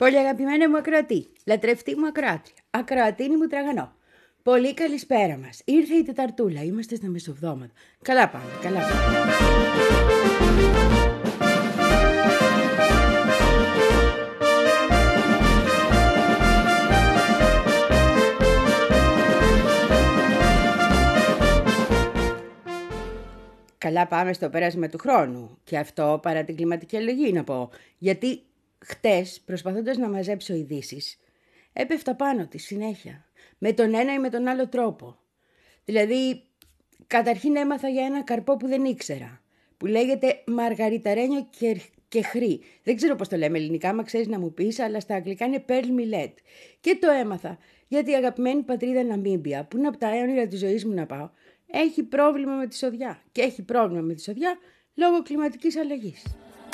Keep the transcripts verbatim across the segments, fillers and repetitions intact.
Πολύ αγαπημένη μου ακροατή, λατρευτή μου ακροάτρια, ακροατίνη μου τραγανό. Πολύ καλησπέρα μας. Ήρθε η Τεταρτούλα, είμαστε στα μεσοβδόματα. Καλά πάμε, καλά πάμε. Καλά πάμε στο πέρασμα του χρόνου. Και αυτό παρά την κλιματική αλλαγή να πω. Γιατί χτες, προσπαθώντας να μαζέψω ειδήσεις, έπεφτα πάνω τη συνέχεια. Με τον ένα ή με τον άλλο τρόπο. Δηλαδή, καταρχήν έμαθα για ένα καρπό που δεν ήξερα. Που λέγεται μαργαριταρένιο και χρή. Δεν ξέρω πώς το λέμε ελληνικά, μα ξέρεις να μου πεις, αλλά στα αγγλικά είναι pearl millet. Και το έμαθα γιατί η αγαπημένη πατρίδα Ναμίμπια, που είναι από τα αιώνια της ζωής μου να πάω, έχει πρόβλημα με τη σοδιά. Και έχει πρόβλημα με τη σοδιά λόγω κλιματικής αλλαγής.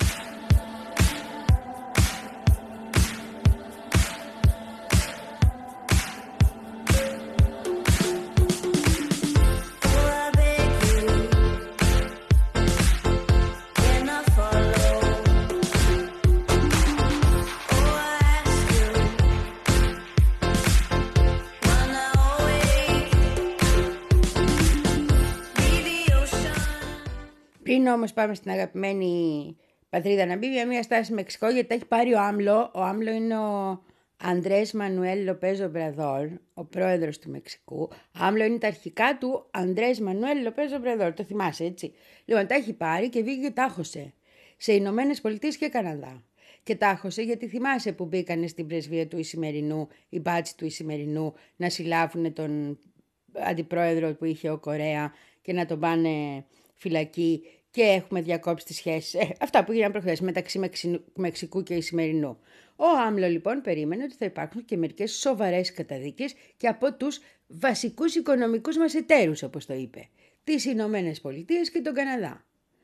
Πριν όμως πάμε στην αγαπημένη πατρίδα Ναμίμπια, μια στάση Μεξικό, γιατί τα έχει πάρει ο Άμλο. Ο Άμλο είναι ο Αντρές Μανουέλ Λοπές Ομπραδόρ, ο πρόεδρος του Μεξικού. Άμλο είναι τα αρχικά του Αντρές Μανουέλ Λοπές Ομπραδόρ, το θυμάσαι έτσι. Λοιπόν, τα έχει πάρει και βγήκε τάχωσε σε Ηνωμένες Πολιτείες και Καναδά. Και τάχωσε γιατί θυμάσαι που μπήκανε στην πρεσβεία του Ισημερινού, οι μπάτσι του Ισημερινού, να συλλάβουν τον αντιπρόεδρο που είχε ο Κορέα και να τον πάνε φυλακή. Και έχουμε διακόψει τις σχέσεις, ε, αυτά που γίνανε προχθές μεταξύ Μεξι... Μεξικού και Ισημερινού. Ο Άμλο λοιπόν περίμενε ότι θα υπάρχουν και μερικές σοβαρές καταδίκες και από τους βασικούς οικονομικούς μας εταίρους, όπως το είπε, τις Ηνωμένες Πολιτείες και τον Καναδά.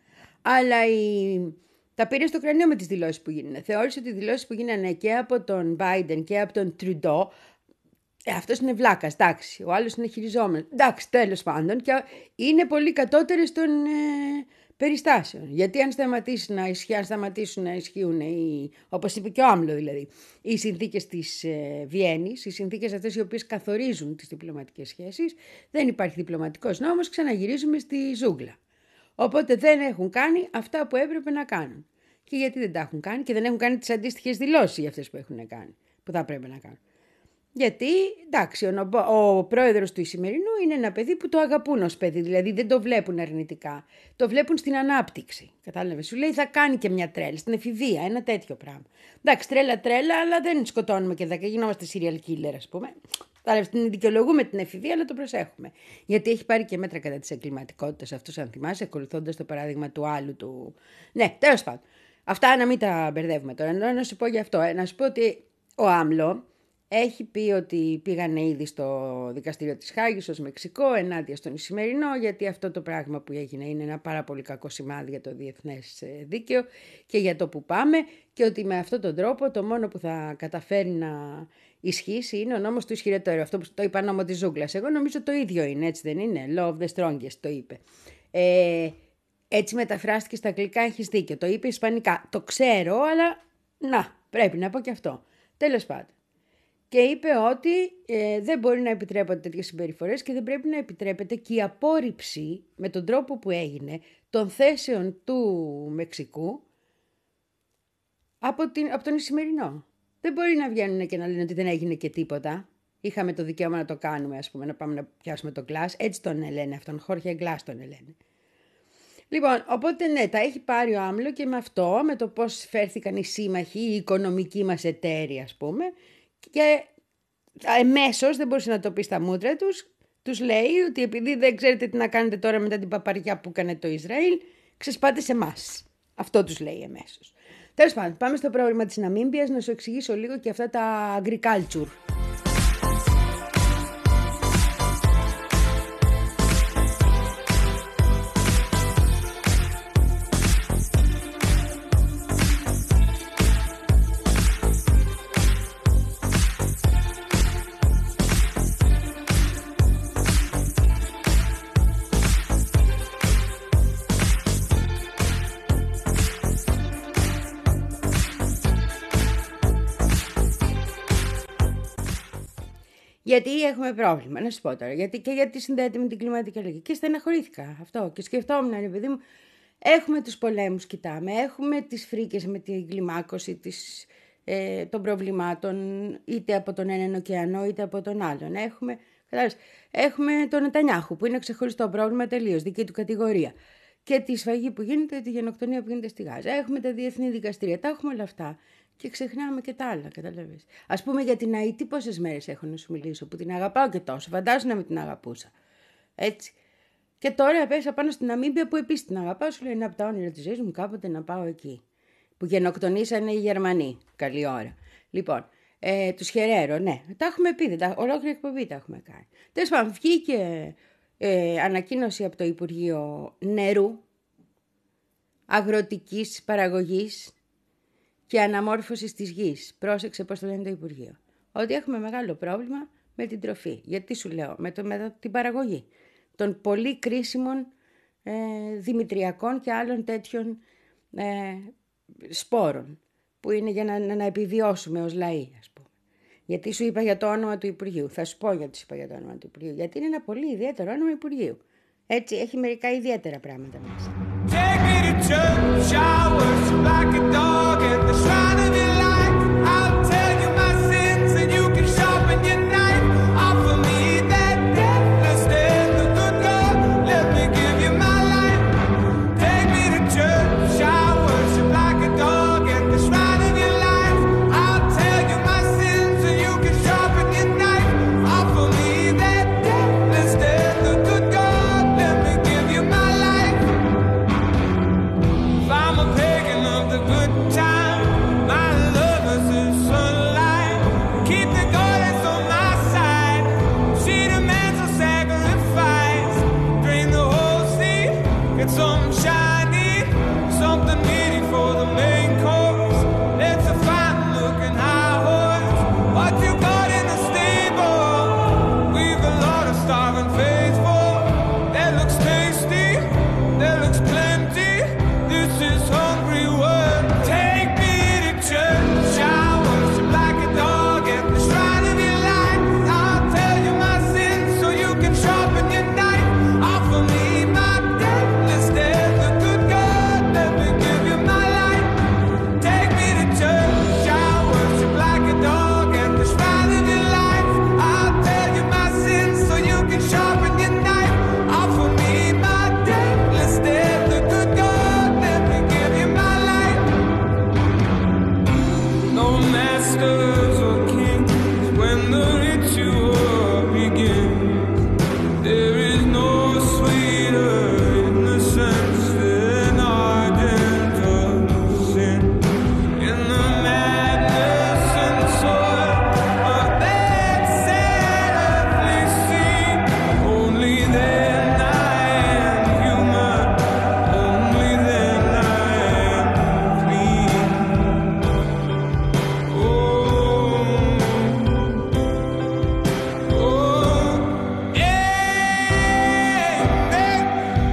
Αλλά η... τα πήρε στο κρανίο με τις δηλώσεις που γίνανε. Θεώρησε ότι οι δηλώσεις που γίνανε και από τον Biden και από τον Τρουντό, Ε, αυτός είναι βλάκας, εντάξει, ο άλλος είναι χειριζόμενος, εντάξει, τέλος πάντων, και είναι πολύ κατώτερες των ε, περιστάσεων. Γιατί αν σταματήσουν να ισχύουν, αν σταματήσουν να ισχύουν, οι, όπως είπε και ο Άμλο δηλαδή, οι συνθήκες της ε, Βιέννης, οι συνθήκες αυτές οι οποίες καθορίζουν τις διπλωματικές σχέσεις, δεν υπάρχει διπλωματικός νόμος, ξαναγυρίζουμε στη ζούγκλα. Οπότε δεν έχουν κάνει αυτά που έπρεπε να κάνουν. Και γιατί δεν τα έχουν κάνει και δεν έχουν κάνει τις αντίστοιχες δηλώσεις για αυτές που έχουν κάνει, που θα πρέπει να κάνουν. Γιατί, εντάξει, ο, ο πρόεδρος του Ισημερινού είναι ένα παιδί που το αγαπούν ως παιδί, δηλαδή δεν το βλέπουν αρνητικά, το βλέπουν στην ανάπτυξη. Κατάλαβες, σου λέει θα κάνει και μια τρέλα, στην εφηβεία, ένα τέτοιο πράγμα. Εντάξει, τρέλα τρέλα, αλλά δεν σκοτώνουμε και δέκα, γινόμαστε serial killer, ας πούμε. Κατάλαβες, την δικαιολογούμε την εφηβεία, αλλά το προσέχουμε. Γιατί έχει πάρει και μέτρα κατά της εγκληματικότητας αυτός, αν θυμάσαι, ακολουθώντας το παράδειγμα του άλλου του. Ναι, τέλος πάντων. Αυτά να μην τα μπερδεύουμε τώρα. Ενώ να σου πω γι' αυτό, ε, να σου πω ότι ο Άμλο έχει πει ότι πήγανε ήδη στο δικαστήριο της Χάγης ως Μεξικό ενάντια στον Ισημερινό, γιατί αυτό το πράγμα που έγινε είναι ένα πάρα πολύ κακό σημάδι για το διεθνές δίκαιο και για το που πάμε, και ότι με αυτόν τον τρόπο το μόνο που θα καταφέρει να ισχύσει είναι ο νόμος του ισχυρότερου. Αυτό που το είπα νόμο της ζούγκλας. Εγώ νομίζω το ίδιο είναι, έτσι δεν είναι? Law of the strongest το είπε. Ε, έτσι μεταφράστηκε στα αγγλικά, έχεις δίκιο. Το είπε ισπανικά. Το ξέρω, αλλά να, πρέπει να πω και αυτό. Τέλος πάντων. Και είπε ότι ε, δεν μπορεί να επιτρέπονται τέτοιες συμπεριφορές και δεν πρέπει να επιτρέπεται και η απόρριψη με τον τρόπο που έγινε των θέσεων του Μεξικού από, την, από τον Ισημερινό. Δεν μπορεί να βγαίνουν και να λένε ότι δεν έγινε και τίποτα. Είχαμε το δικαίωμα να το κάνουμε, ας πούμε, να πάμε να πιάσουμε τον Glass. Έτσι τον λένε αυτόν, Χόρχε Glass τον λένε. Λοιπόν, οπότε ναι, τα έχει πάρει ο Άμλο και με αυτό, με το πώς φέρθηκαν οι σύμμαχοι, οι οικονομικοί μας εταίροι, ας πούμε, και εμέσως, δεν μπορούσε να το πει στα μούτρα τους, τους λέει ότι επειδή δεν ξέρετε τι να κάνετε τώρα μετά την παπαριά που έκανε το Ισραήλ, ξεσπάτε σε εμάς. Αυτό τους λέει εμέσως. Τέλος πάντων, πάμε στο πρόβλημα της Ναμίμπιας να σου εξηγήσω λίγο και αυτά τα agriculture. Γιατί έχουμε πρόβλημα, να σου πω τώρα. Γιατί και γιατί συνδέεται με την κλιματική αλλαγή. Και στεναχωρήθηκα αυτό. Και σκεφτόμουν, ρε παιδί μου, έχουμε τους πολέμους, κοιτάμε. Έχουμε τις φρίκες με την κλιμάκωση της, ε, των προβλημάτων, είτε από τον έναν ωκεανό, είτε από τον άλλον. Έχουμε, έχουμε τον Νετανιάχου, που είναι ξεχωριστό πρόβλημα τελείως, δική του κατηγορία. Και τη σφαγή που γίνεται, τη γενοκτονία που γίνεται στη Γάζα. Έχουμε τα διεθνή δικαστήρια, τα έχουμε όλα αυτά. Και ξεχνάμε και τα άλλα, καταλαβαίνεις. Ας πούμε για την Αϊτή, πόσες μέρες έχω να σου μιλήσω, που την αγαπάω και τόσο. Φαντάζομαι να μην την αγαπούσα. Έτσι. Και τώρα πέσα πάνω στην Ναμίμπια, που επίσης την αγαπάω. Σου λέει, είναι από τα όνειρα της ζωής μου κάποτε να πάω εκεί. Που γενοκτονήσανε οι Γερμανοί. Καλή ώρα. Λοιπόν, ε, τους χαιρέρω, ναι. Τα έχουμε πει, τα, ολόκληρη εκπομπή τα έχουμε κάνει. Τέλος πάντων, βγήκε ε, ανακοίνωση από το Υπουργείο Νερού, Αγροτικής Παραγωγής και Αναμόρφωσης της Γης. Πρόσεξε πώς το λένε το Υπουργείο. Ότι έχουμε μεγάλο πρόβλημα με την τροφή. Γιατί σου λέω, με, το, με την παραγωγή των πολύ κρίσιμων ε, δημητριακών και άλλων τέτοιων ε, σπόρων, που είναι για να, να, να επιβιώσουμε ως λαοί, ας πούμε. Γιατί σου είπα για το όνομα του Υπουργείου. Θα σου πω γιατί σου είπα για το όνομα του Υπουργείου. Γιατί είναι ένα πολύ ιδιαίτερο όνομα Υπουργείου. Έτσι, έχει μερικά ιδιαίτερα πράγματα μέσα. Take me to church, I worship like a dog at the shrine of your life. I'll tell you my sins and you can sharpen your knife. Offer me that deathless death, the good God, let me give you my life. Take me to church, I worship like a dog at the shrine of your life. I'll tell you my sins and you can sharpen your knife. Offer me that deathless death, the good God, let me give you my life. If I'm a pagan of the good time, my love is the sunlight. Keep the goddess on my side. She demands a sacrifice. Drain the whole sea, get some shiny, something meaty for the main course. It's a fine looking high horse. What you got in the stable? We've a lot of starving faithful. That looks tasty, that looks plenty. This is hungry world. Take me to church, I worship like a dog at the shrine of your life. I'll tell you my sins so you can sharpen your knife. Offer me my deathless death, the good God, let me give you my life. Take me to church, I worship like a dog at the shrine of your life. I'll tell you my sins so you can sharpen your knife. Offer me my deathless death, the good God, let me give you my life. No masters or kings when the ritual begins. There is no sweeter innocence than ardent of sin. In the madness and soil of that sad earthly scene, only then I am human, only then I am clean. Oh, oh, amen,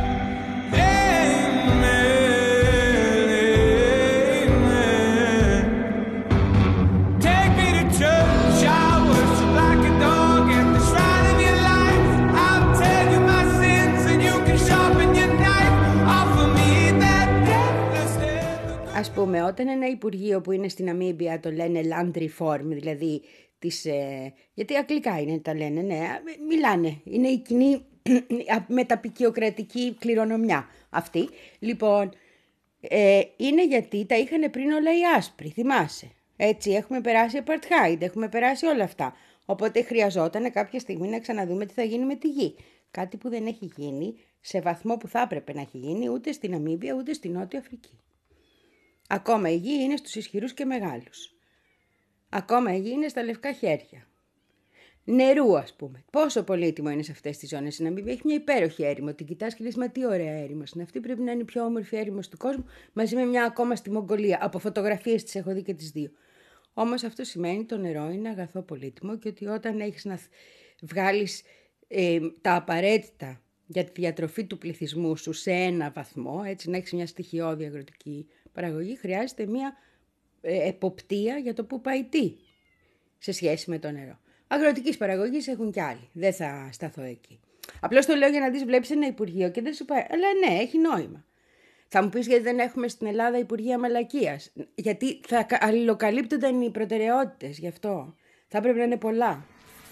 amen. Take me to church, I worship like a dog at the shrine of your life. I'll tell you my sins and you can sharpen your knife. Offer me that deathless death. Ας πούμε, όταν ένα υπουργείο που είναι στην Ναμίμπια το λένε land reform, δηλαδή τις, ε, γιατί αγγλικά είναι τα λένε, ναι, μιλάνε, είναι η κοινή μεταπικιοκρατική κληρονομιά αυτή. Λοιπόν, ε, είναι γιατί τα είχαν πριν όλα οι άσπροι, θυμάσαι. Έτσι, έχουμε περάσει apartheid, έχουμε περάσει όλα αυτά. Οπότε χρειαζόταν κάποια στιγμή να ξαναδούμε τι θα γίνει με τη γη. Κάτι που δεν έχει γίνει σε βαθμό που θα έπρεπε να έχει γίνει ούτε στην Ναμίμπια ούτε στη Νότια Αφρική. Ακόμα η γη είναι στους ισχυρούς και μεγάλους. Ακόμα η γη είναι στα λευκά χέρια. Νερού, ας πούμε. Πόσο πολύτιμο είναι σε αυτές τις ζώνες. Η Ναμίμπια έχει μια υπέροχη έρημο. Την κοιτάς και λες, μα τι ωραία έρημος είναι. Αυτή πρέπει να είναι η πιο όμορφη έρημος του κόσμου, μαζί με μια ακόμα στη Μογγολία. Από φωτογραφίες τις έχω δει και τις δύο. Όμως αυτό σημαίνει ότι το νερό είναι αγαθό πολύτιμο και ότι όταν έχεις να βγάλεις ε, τα απαραίτητα για τη διατροφή του πληθυσμού σου σε ένα βαθμό, έτσι να έχεις μια στοιχειώδη αγροτική παραγωγή, χρειάζεται μια ε, εποπτεία για το που πάει τι σε σχέση με το νερό. αγροτικής παραγωγής έχουν κι άλλοι. Δεν θα σταθώ εκεί. Απλώς το λέω για να δεις, βλέπεις ένα υπουργείο και δεν σου πάει. Αλλά ναι, έχει νόημα. Θα μου πεις γιατί δεν έχουμε στην Ελλάδα υπουργεία μαλακίας. Γιατί θα αλληλοκαλύπτονταν οι προτεραιότητες, γι' αυτό. Θα έπρεπε να είναι πολλά.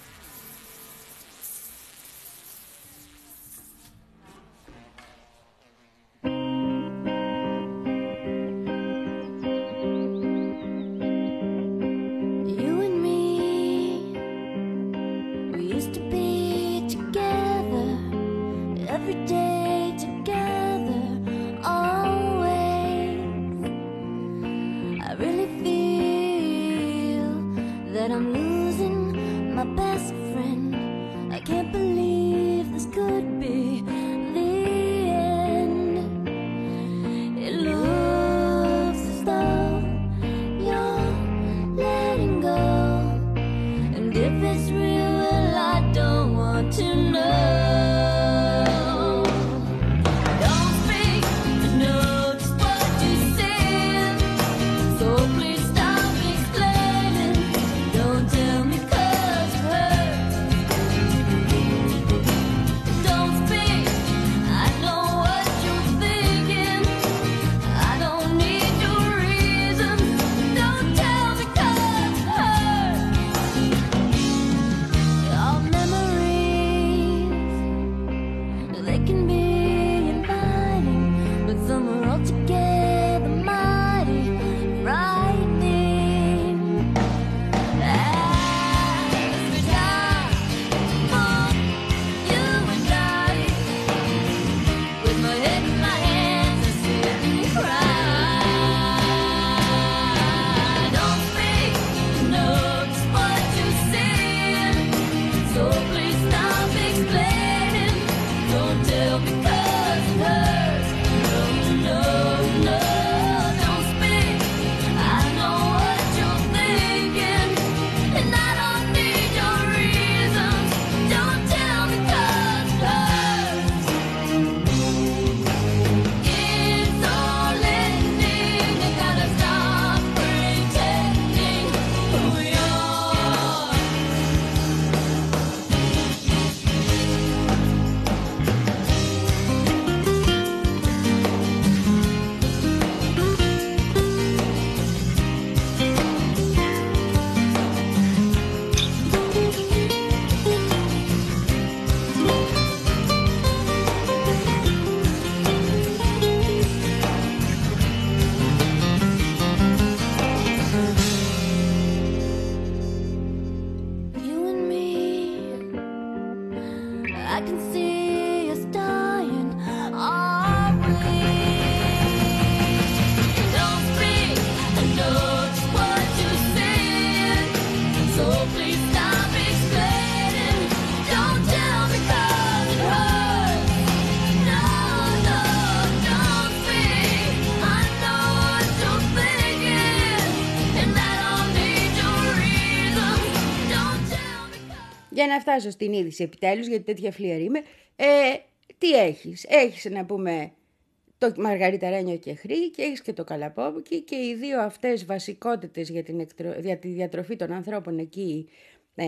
Για να φτάσω στην είδηση επιτέλους, γιατί τέτοια φλίαρη είμαι, ε, τι έχεις. Έχεις να πούμε το μαργαριταρένιο και χρή και έχεις και το καλαπόβικι και οι δύο αυτές βασικότητες για, την εκτρο... για τη διατροφή των ανθρώπων εκεί ε,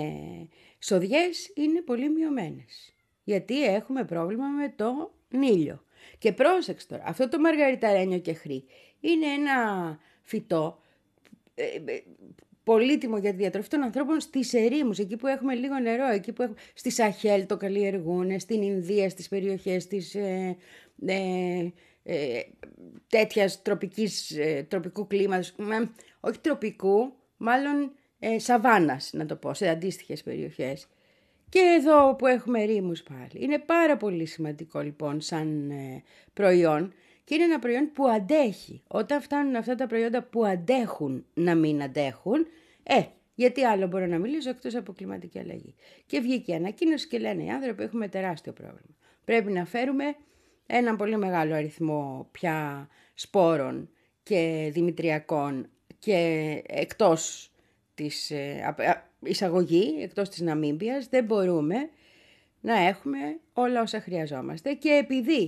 σοδιές είναι πολύ μειωμένες. Γιατί έχουμε πρόβλημα με το ήλιο. Και πρόσεξε τώρα, αυτό το μαργαριταρένιο και χρή είναι ένα φυτό ε, ε, πολύτιμο για τη διατροφή των ανθρώπων στις ερήμους, εκεί που έχουμε λίγο νερό, εκεί που έχουμε, στη Σαχέλ το καλλιεργούν, στην Ινδία, στις περιοχές της ε, ε, ε, τέτοιας τροπικής, ε, τροπικού κλίματος, ε, όχι τροπικού, μάλλον ε, σαβάνας να το πω, σε αντίστοιχες περιοχές. Και εδώ που έχουμε ερήμους πάλι. Είναι πάρα πολύ σημαντικό λοιπόν σαν ε, προϊόν. Και είναι ένα προϊόν που αντέχει. Όταν φτάνουν αυτά τα προϊόντα που αντέχουν να μην αντέχουν, ε, γιατί άλλο μπορώ να μιλήσω εκτός από κλιματική αλλαγή. Και βγήκε η ανακοίνωση και λένε οι άνθρωποι έχουμε τεράστιο πρόβλημα. Πρέπει να φέρουμε έναν πολύ μεγάλο αριθμό πια σπόρων και δημητριακών και εκτός της ε, εισαγωγή, εκτός της Ναμίμπιας, δεν μπορούμε να έχουμε όλα όσα χρειαζόμαστε. Και επειδή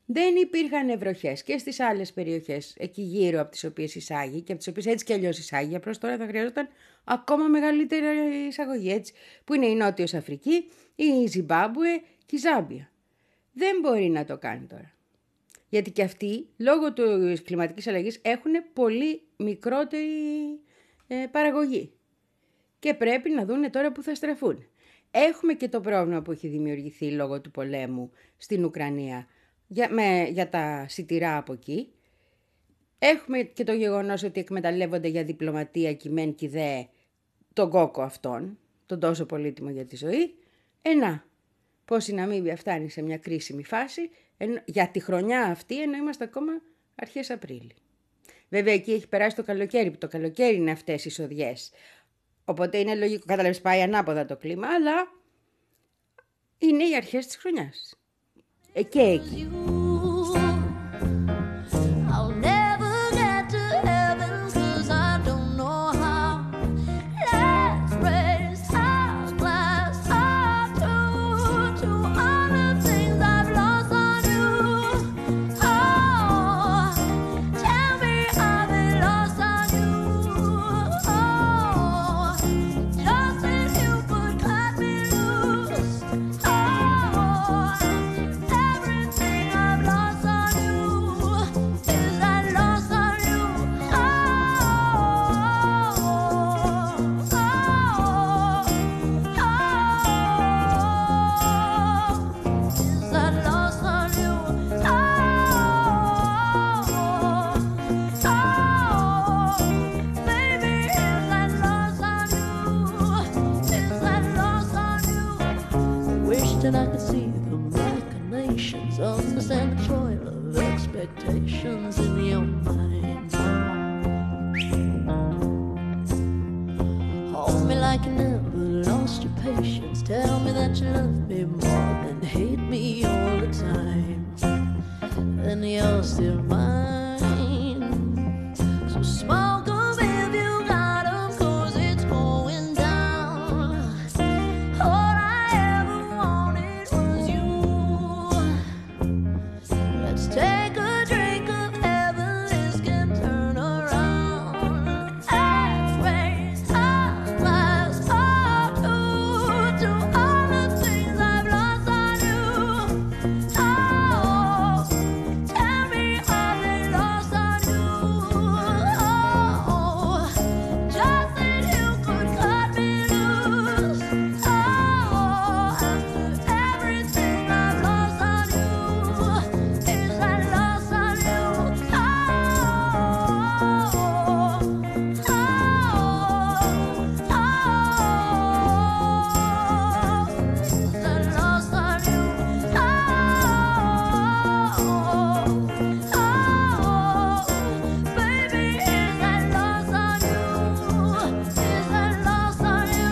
Δεν υπήρχαν βροχές και στις άλλες περιοχές εκεί γύρω από τις οποίες εισάγει και από τις οποίες έτσι κι αλλιώς εισάγει. Απλώς τώρα θα χρειαζόταν ακόμα μεγαλύτερη εισαγωγή, έτσι, που είναι η Νότιος Αφρική, η Ζιμπάμπουε και η Ζάμπια. Δεν μπορεί να το κάνει τώρα. Γιατί και αυτοί, λόγω της κλιματικής αλλαγής, έχουν πολύ μικρότερη ε, παραγωγή. Και πρέπει να δούνε τώρα που θα στραφούν. Έχουμε και το πρόβλημα που έχει δημιουργηθεί λόγω του πολέμου στην Ουκρανία για, με, για τα σιτηρά από εκεί. Έχουμε και το γεγονός ότι εκμεταλλεύονται για διπλωματία κειμέν και δε τον κόκο αυτόν, τον τόσο πολύτιμο για τη ζωή. Ενά, πώς η Ναμίμπια φτάνει σε μια κρίσιμη φάση εν, για τη χρονιά αυτή, ενώ είμαστε ακόμα αρχές Απρίλη. Βέβαια εκεί έχει περάσει το καλοκαίρι, που το καλοκαίρι είναι αυτές οι σοδιές. Οπότε είναι λογικό, κατάλαβες, πάει ανάποδα το κλίμα, αλλά είναι οι αρχές της χρονιάς. Ε, και εκεί. And I could see the machinations, understand the toil of expectations in your mind. Hold me like you never lost your patience. Tell me that you love me more than hate me all the time. And you're still mine. So smoke them if you got them, 'cause it's going down. All I ever wanted was you. Let's take a drink of heaven, this can turn around. Let's raise our glass up to, to all the things I've lost on you. Oh, tell me I've been lost on you. Oh, just that you could cut me loose. Oh, after everything I've lost on you, is that lost on you? Oh, oh, oh, is that lost on you? Oh, oh, baby, is that lost on you? Is that lost on you?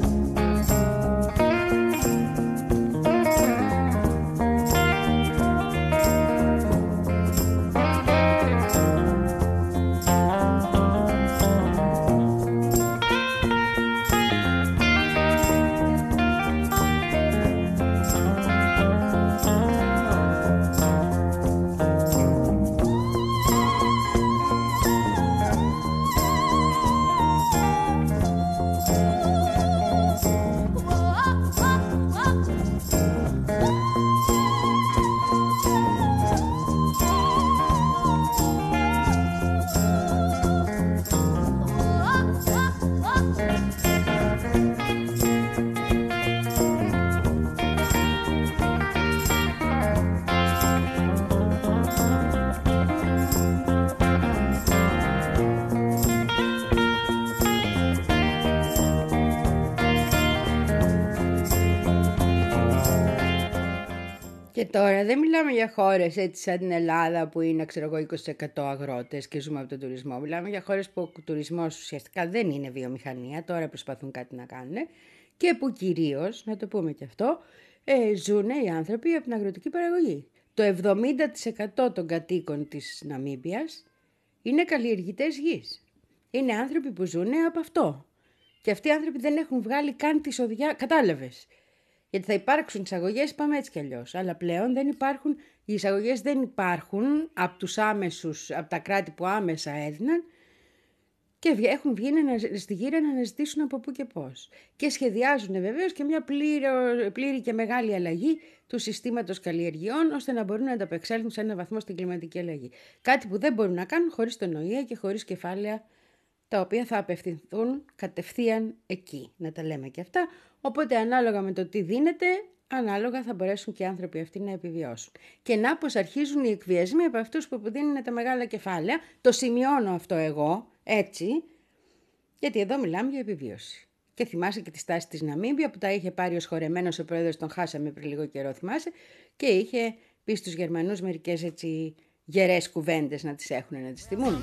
Και τώρα δεν μιλάμε για χώρες έτσι σαν την Ελλάδα που είναι, ξέρω εγώ, είκοσι τοις εκατό αγρότες και ζούμε από τον τουρισμό. Μιλάμε για χώρες που ο τουρισμός ουσιαστικά δεν είναι βιομηχανία, τώρα προσπαθούν κάτι να κάνουν και που κυρίως, να το πούμε και αυτό, ε, ζουν οι άνθρωποι από την αγροτική παραγωγή. Το εβδομήντα τοις εκατό των κατοίκων της Ναμίμπιας είναι καλλιεργητές γης. Είναι άνθρωποι που ζουν από αυτό. Και αυτοί οι άνθρωποι δεν έχουν βγάλει καν τη σοδιά, κατάλαβες. Γιατί θα υπάρξουν εισαγωγές, πάμε έτσι κι αλλιώς. Αλλά πλέον δεν υπάρχουν Οι εισαγωγές δεν υπάρχουν από τους άμεσους, από τα κράτη που άμεσα έδιναν και έχουν βγει στη γύρα να αναζητήσουν από πού και πώς. Και σχεδιάζουν βεβαίως και μια πλήρη, πλήρη και μεγάλη αλλαγή του συστήματος καλλιεργειών, ώστε να μπορούν να ανταπεξέλθουν σε έναν βαθμό στην κλιματική αλλαγή. Κάτι που δεν μπορούν να κάνουν χωρίς τον Ο Ε Ε και χωρίς κεφάλαια τα οποία θα απευθυνθούν κατευθείαν εκεί. Να τα λέμε και αυτά. Οπότε ανάλογα με το τι δίνεται, ανάλογα θα μπορέσουν και οι άνθρωποι αυτοί να επιβιώσουν. Και να πως αρχίζουν οι εκβιασμοί από αυτούς που δίνουν τα μεγάλα κεφάλαια. Το σημειώνω αυτό εγώ, έτσι, γιατί εδώ μιλάμε για επιβίωση. Και θυμάσαι και τη στάση της Ναμίμπια που τα είχε πάρει ως χωρεμένος ο πρόεδρος, τον χάσαμε πριν λίγο καιρό, θυμάσαι, και είχε πει στους Γερμανούς μερικές έτσι γερές κουβέντες να τις έχουν, να τις θυμούν.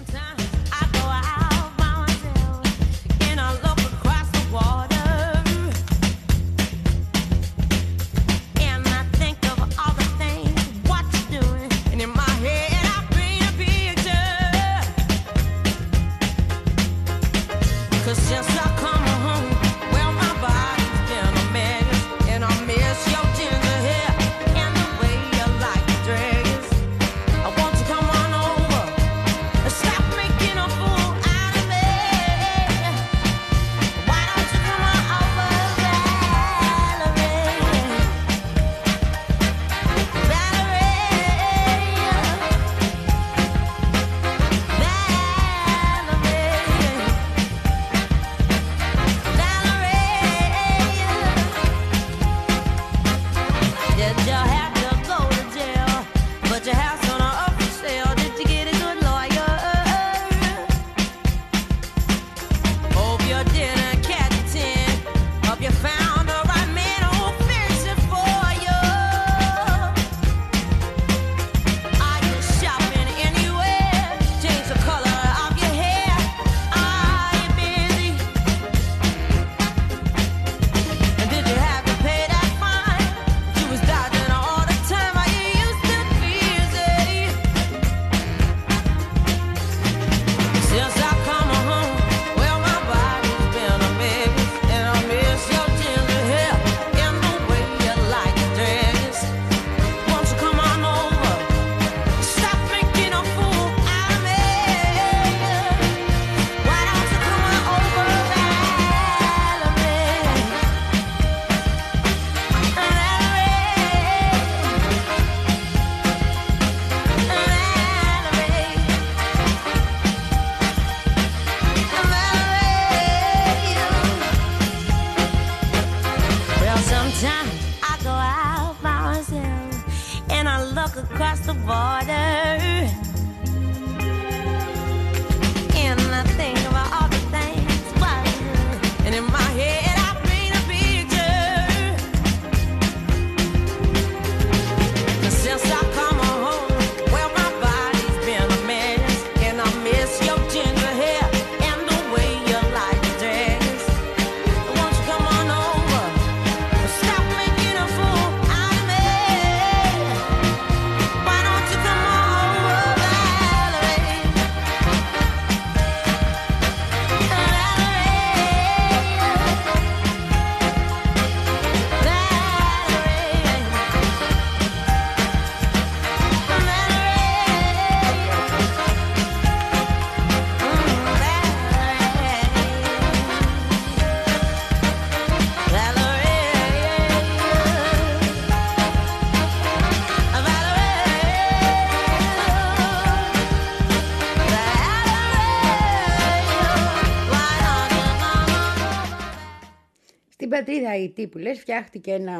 Στην πατρίδα Αϊτή που λες φτιάχτηκε ένα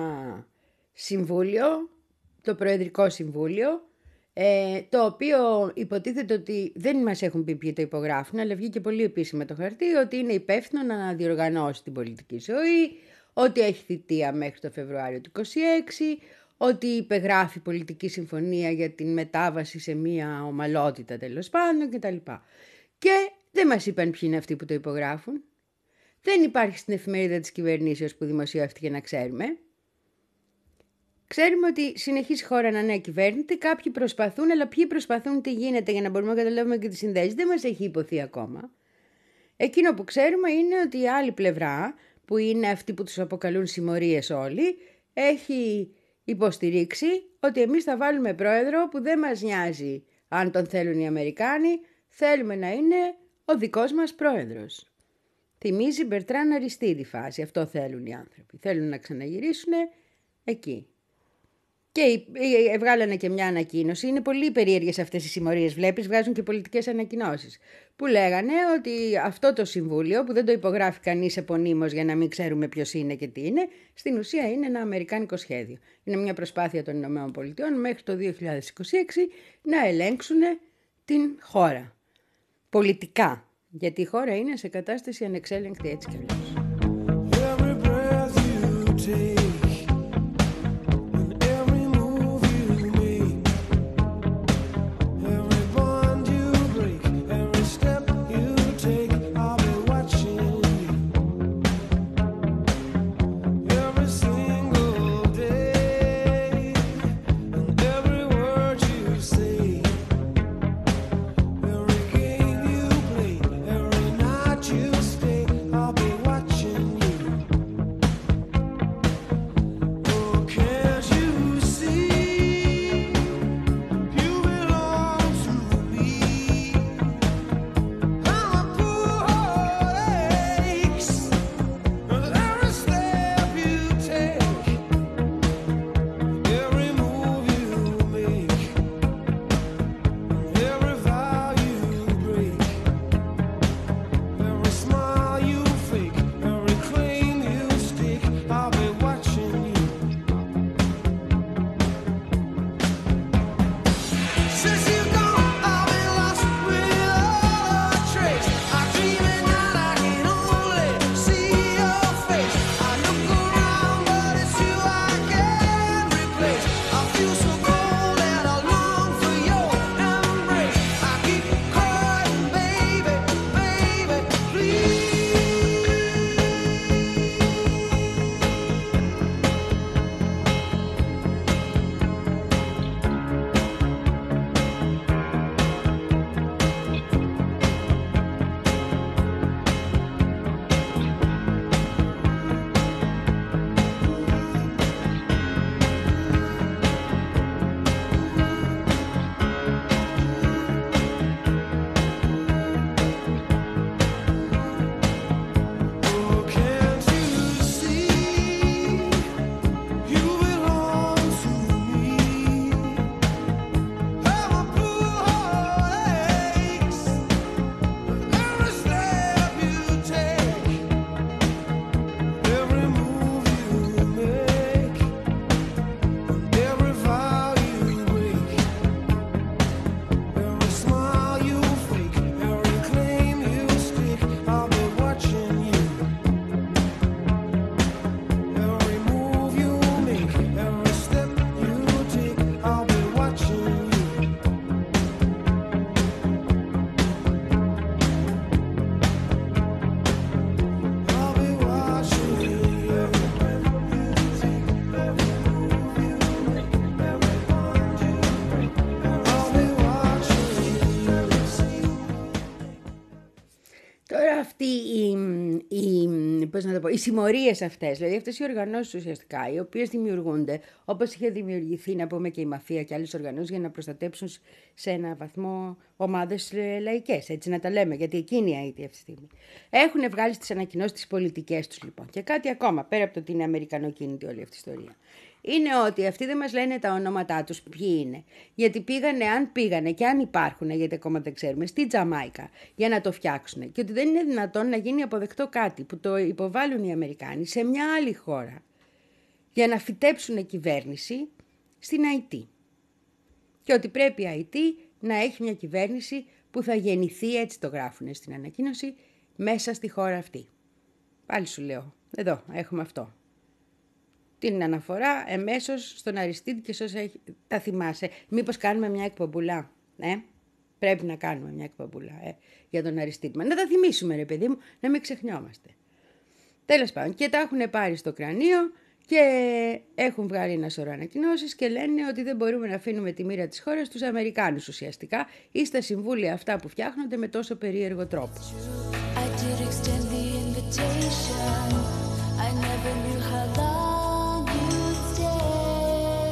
συμβούλιο, το Προεδρικό Συμβούλιο, ε, το οποίο υποτίθεται ότι δεν μας έχουν πει ποιοι το υπογράφουν, αλλά βγήκε πολύ επίσημα το χαρτί, ότι είναι υπεύθυνο να αναδιοργανώσει την πολιτική ζωή, ότι έχει θητεία μέχρι το Φεβρουάριο του είκοσι έξι, ότι υπεγράφει πολιτική συμφωνία για την μετάβαση σε μια ομαλότητα τέλος πάντων κτλ. Και δεν μας είπαν ποιοι είναι αυτοί που το υπογράφουν. Δεν υπάρχει στην εφημερίδα της κυβερνήσεως που δημοσιεύτηκε να ξέρουμε. Ξέρουμε ότι συνεχίζει η χώρα να είναι κυβέρνητη, κάποιοι προσπαθούν, αλλά ποιοι προσπαθούν, τι γίνεται, για να μπορούμε να καταλάβουμε και τις συνδέσεις, δεν μας έχει υποθεί ακόμα. Εκείνο που ξέρουμε είναι ότι η άλλη πλευρά, που είναι αυτοί που τους αποκαλούν συμμορίες όλοι, έχει υποστηρίξει ότι εμείς θα βάλουμε πρόεδρο που δεν μας νοιάζει αν τον θέλουν οι Αμερικάνοι, θέλουμε να είναι ο δικός μας πρόεδρος. Θυμίζει Μπερτράν Αριστίδη φάση, αυτό θέλουν οι άνθρωποι. Θέλουν να ξαναγυρίσουν εκεί. Και βγάλανε και μια ανακοίνωση, είναι πολύ περίεργες αυτές οι συμμορίες, βλέπεις, βγάζουν και πολιτικές ανακοινώσεις, που λέγανε ότι αυτό το συμβούλιο, που δεν το υπογράφει κανείς επωνύμως για να μην ξέρουμε ποιος είναι και τι είναι, στην ουσία είναι ένα αμερικάνικο σχέδιο. Είναι μια προσπάθεια των ΗΠΑ μέχρι το δύο χιλιάδες είκοσι έξι να ελέγξουν την χώρα. Πολιτικά, γιατί η χώρα είναι σε κατάσταση ανεξέλεγκτη έτσι κι αλλιώς. πώς να το πω, οι συμμορίες αυτές, δηλαδή αυτές οι οργανώσεις ουσιαστικά, οι οποίες δημιουργούνται, όπως είχε δημιουργηθεί, να πούμε, και η μαφία και άλλες οργανώσεις για να προστατέψουν σε ένα βαθμό ομάδες λαϊκές, έτσι να τα λέμε, γιατί εκείνη η αίτια αυτή τη στιγμή. Έχουν βγάλει στις ανακοινώσεις τις πολιτικές τους, λοιπόν. Και κάτι ακόμα, πέρα από το ότι είναι αμερικανοκίνητη όλη αυτή η ιστορία. Είναι ότι αυτοί δεν μας λένε τα ονόματά τους ποιοι είναι. Γιατί πήγανε, αν πήγανε και αν υπάρχουν, γιατί ακόμα δεν ξέρουμε, στη Τζαμάικα για να το φτιάξουν. Και ότι δεν είναι δυνατόν να γίνει αποδεκτό κάτι που το υποβάλλουν οι Αμερικάνοι σε μια άλλη χώρα για να φυτέψουν κυβέρνηση στην Αϊτή. Και ότι πρέπει η Αϊτή να έχει μια κυβέρνηση που θα γεννηθεί, έτσι το γράφουν στην ανακοίνωση, μέσα στη χώρα αυτή. Πάλι σου λέω, εδώ έχουμε αυτό. Την αναφορά εμέσως στον Αριστίδη και σε όσα έχει, τα θυμάσαι. Μήπως κάνουμε μια εκπομπούλα, ε? Πρέπει να κάνουμε μια εκπομπούλα ε, για τον Αριστίδη. Να τα θυμίσουμε, ρε παιδί μου, να μην ξεχνιόμαστε. Τέλος πάντων, και τα έχουν πάρει στο κρανίο και έχουν βγάλει ένα σωρό ανακοινώσεις και λένε ότι δεν μπορούμε να αφήνουμε τη μοίρα της χώρας στους Αμερικάνους ουσιαστικά ή στα συμβούλια αυτά που φτιάχνονται με τόσο περίεργο τρόπο. I never knew how long you'd stay.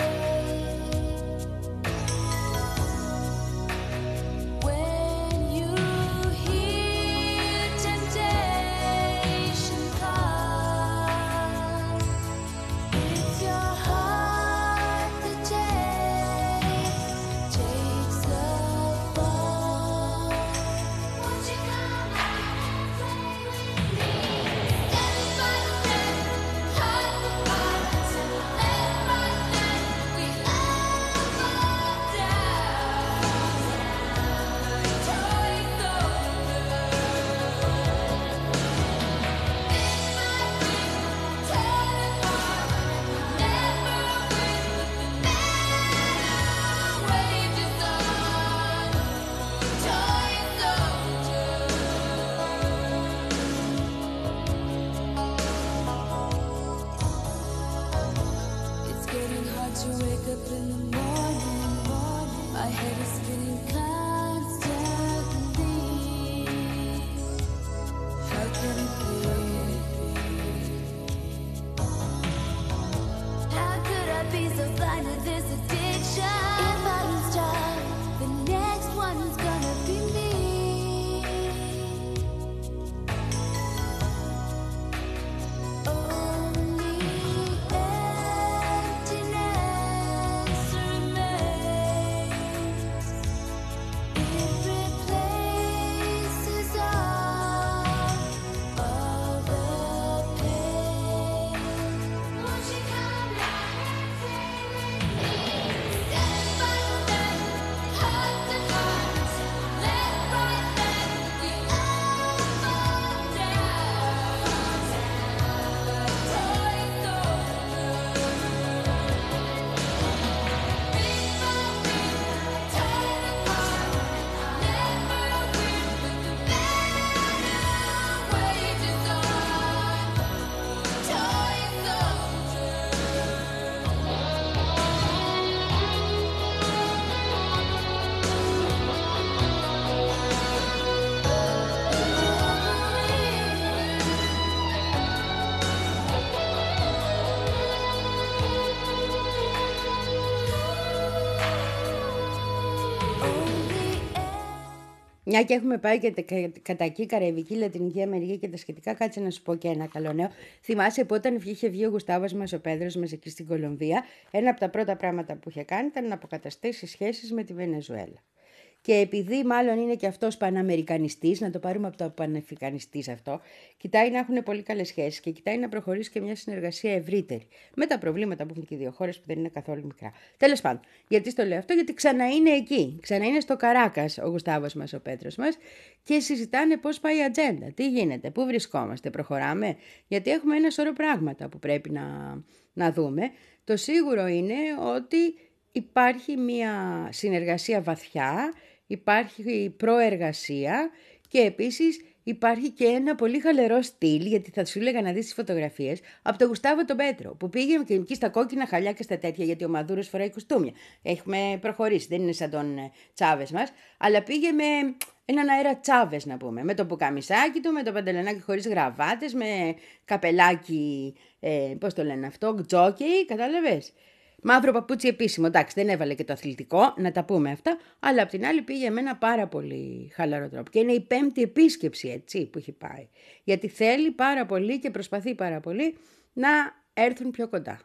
Μια και έχουμε πάει και κατά εκεί Καραϊβική, Λατινική Αμερική και τα σχετικά, κάτσε να σου πω και ένα καλό νέο. Θυμάσαι που όταν είχε βγει ο Γουστάβος μας, ο Πέδρος μας εκεί στην Κολομβία, ένα από τα πρώτα πράγματα που είχε κάνει ήταν να αποκαταστήσει σχέσεις με τη Βενεζουέλα. Και επειδή μάλλον είναι και αυτός παναμερικανιστής, να το πάρουμε από το παναφρικανιστής αυτό, κοιτάει να έχουν πολύ καλές σχέσεις και κοιτάει να προχωρήσει και μια συνεργασία ευρύτερη. Με τα προβλήματα που έχουν και οι δύο χώρες που δεν είναι καθόλου μικρά. Τέλος πάντων, γιατί στο λέω αυτό, γιατί ξανά είναι εκεί. Ξανά είναι στο Καράκας ο Γουστάβος μας, ο Πέτρος μας, και συζητάνε πώς πάει η ατζέντα. Τι γίνεται, πού βρισκόμαστε, προχωράμε. Γιατί έχουμε ένα σωρό πράγματα που πρέπει να, να δούμε. Το σίγουρο είναι ότι υπάρχει μια συνεργασία βαθιά. Υπάρχει προεργασία και επίσης υπάρχει και ένα πολύ χαλαρό στυλ, γιατί θα σου έλεγα να δεις τις φωτογραφίες, από τον Γουστάβο τον Πέτρο, που πήγε και εκεί στα κόκκινα χαλιά και στα τέτοια, γιατί ο Μαδούρος φοράει κουστούμια. Έχουμε προχωρήσει, δεν είναι σαν τον Τσάβες μας, αλλά πήγε με έναν αέρα Τσάβες να πούμε, με το πουκαμισάκι του, με το παντελονάκι χωρίς γραβάτες, με καπελάκι, ε, πώς το λένε αυτό, τζόκι, κατάλαβες. Μαύρο παπούτσι επίσημο, εντάξει, δεν έβαλε και το αθλητικό, να τα πούμε αυτά, αλλά απ' την άλλη πήγε με ένα πάρα πολύ χαλαρό τρόπο. Και είναι η πέμπτη επίσκεψη, έτσι, που έχει πάει. Γιατί θέλει πάρα πολύ και προσπαθεί πάρα πολύ να έρθουν πιο κοντά.